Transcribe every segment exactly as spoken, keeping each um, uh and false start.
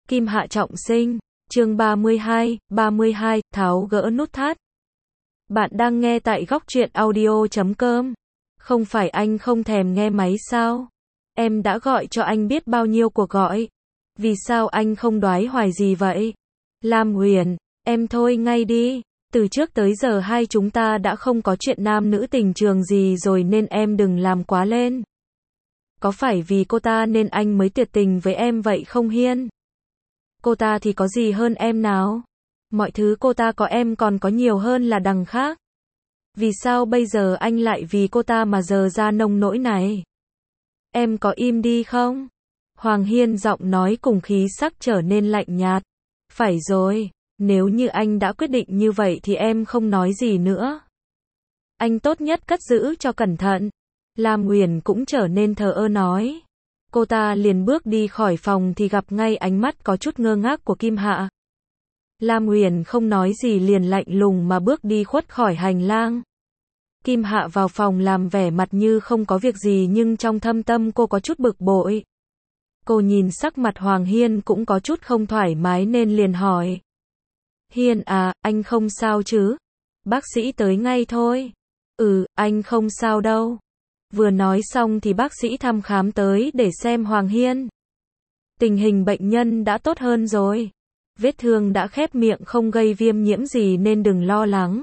Kim Hạ trọng sinh, chương ba mươi hai, ba mươi hai, tháo gỡ nút thắt. Bạn đang nghe tại góc truyện audio chấm com. Không phải anh không thèm nghe máy sao? Em đã gọi cho anh biết bao nhiêu cuộc gọi. Vì sao anh không đoái hoài gì vậy? Lam Huyền, em thôi ngay đi. Từ trước tới giờ hai chúng ta đã không có chuyện nam nữ tình trường gì rồi nên em đừng làm quá lên. Có phải vì cô ta nên anh mới tuyệt tình với em vậy không Hiên? Cô ta thì có gì hơn em nào? Mọi thứ cô ta có em còn có nhiều hơn là đằng khác. Vì sao bây giờ anh lại vì cô ta mà giờ ra nông nỗi này? Em có im đi không? Hoàng Hiên giọng nói cùng khí sắc trở nên lạnh nhạt. Phải rồi, nếu như anh đã quyết định như vậy thì em không nói gì nữa. Anh tốt nhất cất giữ cho cẩn thận. Lam Huyền cũng trở nên thờ ơ nói. Cô ta liền bước đi khỏi phòng thì gặp ngay ánh mắt có chút ngơ ngác của Kim Hạ. Lam Huyền không nói gì liền lạnh lùng mà bước đi khuất khỏi hành lang. Kim Hạ vào phòng làm vẻ mặt như không có việc gì nhưng trong thâm tâm cô có chút bực bội. Cô nhìn sắc mặt Hoàng Hiên cũng có chút không thoải mái nên liền hỏi. Hiên à, anh không sao chứ? Bác sĩ tới ngay thôi. Ừ, anh không sao đâu. Vừa nói xong thì bác sĩ thăm khám tới để xem Hoàng Hiên. Tình hình bệnh nhân đã tốt hơn rồi. Vết thương đã khép miệng không gây viêm nhiễm gì nên đừng lo lắng.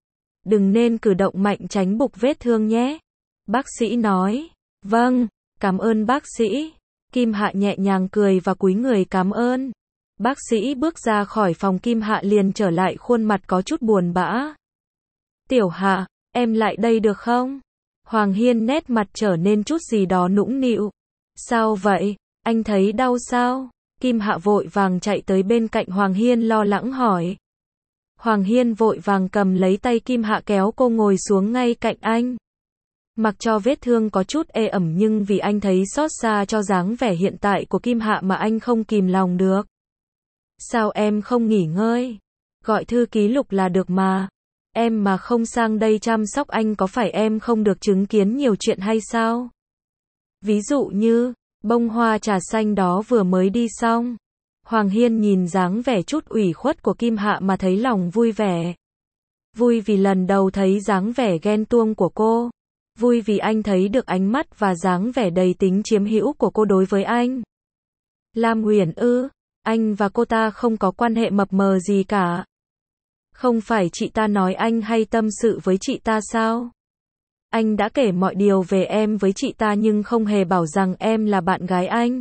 Đừng nên cử động mạnh tránh bục vết thương nhé. Bác sĩ nói. Vâng, cảm ơn bác sĩ. Kim Hạ nhẹ nhàng cười và cúi người cảm ơn. Bác sĩ bước ra khỏi phòng Kim Hạ liền trở lại khuôn mặt có chút buồn bã. Tiểu Hạ, em lại đây được không? Hoàng Hiên nét mặt trở nên chút gì đó nũng nịu. Sao vậy? Anh thấy đau sao? Kim Hạ vội vàng chạy tới bên cạnh Hoàng Hiên lo lắng hỏi. Hoàng Hiên vội vàng cầm lấy tay Kim Hạ kéo cô ngồi xuống ngay cạnh anh. Mặc cho vết thương có chút ê ẩm nhưng vì anh thấy xót xa cho dáng vẻ hiện tại của Kim Hạ mà anh không kìm lòng được. Sao em không nghỉ ngơi? Gọi thư ký Lục là được mà. Em mà không sang đây chăm sóc anh có phải em không được chứng kiến nhiều chuyện hay sao? Ví dụ như, bông hoa trà xanh đó vừa mới đi xong. Hoàng Hiên nhìn dáng vẻ chút ủy khuất của Kim Hạ mà thấy lòng vui vẻ. Vui vì lần đầu thấy dáng vẻ ghen tuông của cô. Vui vì anh thấy được ánh mắt và dáng vẻ đầy tính chiếm hữu của cô đối với anh. Lam Huyền ư, anh và cô ta không có quan hệ mập mờ gì cả. Không phải chị ta nói anh hay tâm sự với chị ta sao? Anh đã kể mọi điều về em với chị ta nhưng không hề bảo rằng em là bạn gái anh.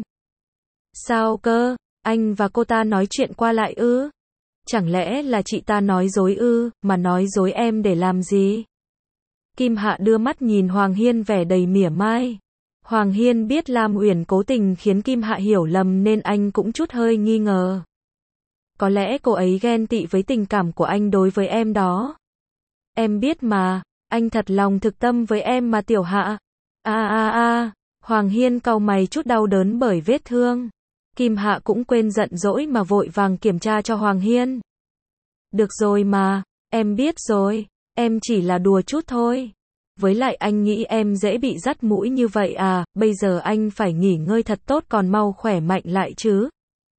Sao cơ? Anh và cô ta nói chuyện qua lại ư? Chẳng lẽ là chị ta nói dối ư, mà nói dối em để làm gì? Kim Hạ đưa mắt nhìn Hoàng Hiên vẻ đầy mỉa mai. Hoàng Hiên biết Lam Huyền cố tình khiến Kim Hạ hiểu lầm nên anh cũng chút hơi nghi ngờ. Có lẽ cô ấy ghen tị với tình cảm của anh đối với em đó. Em biết mà, anh thật lòng thực tâm với em mà Tiểu Hạ. A a a, Hoàng Hiên cau mày chút đau đớn bởi vết thương. Kim Hạ cũng quên giận dỗi mà vội vàng kiểm tra cho Hoàng Hiên. Được rồi mà, em biết rồi, em chỉ là đùa chút thôi. Với lại anh nghĩ em dễ bị dắt mũi như vậy à, bây giờ anh phải nghỉ ngơi thật tốt còn mau khỏe mạnh lại chứ.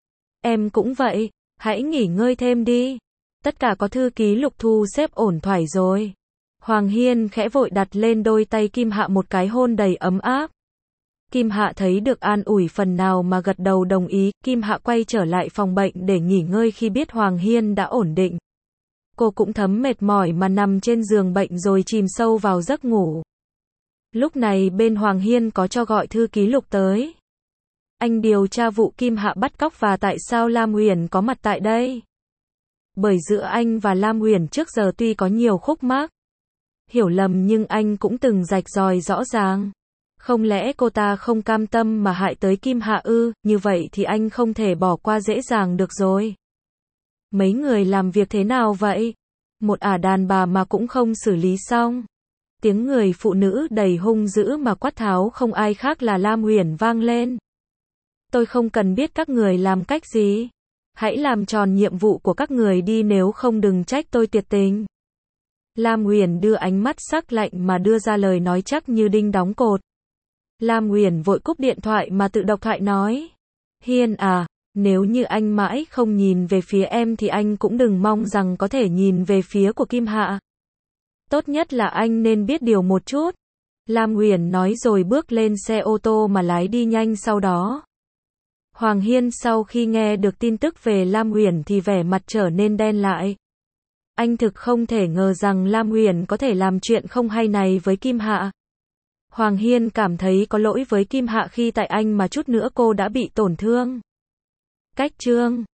Em cũng vậy, hãy nghỉ ngơi thêm đi. Tất cả có thư ký Lục thu xếp ổn thỏa rồi. Hoàng Hiên khẽ vội đặt lên đôi tay Kim Hạ một cái hôn đầy ấm áp. Kim Hạ thấy được an ủi phần nào mà gật đầu đồng ý. Kim Hạ quay trở lại phòng bệnh để nghỉ ngơi khi biết Hoàng Hiên đã ổn định. Cô cũng thấm mệt mỏi mà nằm trên giường bệnh rồi chìm sâu vào giấc ngủ. Lúc này bên Hoàng Hiên có cho gọi thư ký Lục tới. Anh điều tra vụ Kim Hạ bắt cóc và tại sao Lam Huyền có mặt tại đây. Bởi giữa anh và Lam Huyền trước giờ tuy có nhiều khúc mắc, hiểu lầm nhưng anh cũng từng rạch ròi rõ ràng. Không lẽ cô ta không cam tâm mà hại tới Kim Hạ ư, như vậy thì anh không thể bỏ qua dễ dàng được rồi. Mấy người làm việc thế nào vậy? Một ả đàn bà mà cũng không xử lý xong. Tiếng người phụ nữ đầy hung dữ mà quát tháo không ai khác là Lam Huyền vang lên. Tôi không cần biết các người làm cách gì. Hãy làm tròn nhiệm vụ của các người đi nếu không đừng trách tôi tuyệt tình. Lam Huyền đưa ánh mắt sắc lạnh mà đưa ra lời nói chắc như đinh đóng cột. Lam Huyền vội cúp điện thoại mà tự độc thoại nói. Hiên à, Nếu như anh mãi không nhìn về phía em thì anh cũng đừng mong rằng có thể nhìn về phía của Kim Hạ. Tốt nhất là anh nên biết điều một chút. Lam Uyển nói rồi bước lên xe ô tô mà lái đi nhanh sau đó. Hoàng Hiên sau khi nghe được tin tức về Lam Uyển thì vẻ mặt trở nên đen lại. Anh thực không thể ngờ rằng Lam Uyển có thể làm chuyện không hay này với Kim Hạ. Hoàng Hiên cảm thấy có lỗi với Kim Hạ khi tại anh mà chút nữa cô đã bị tổn thương. Cách chương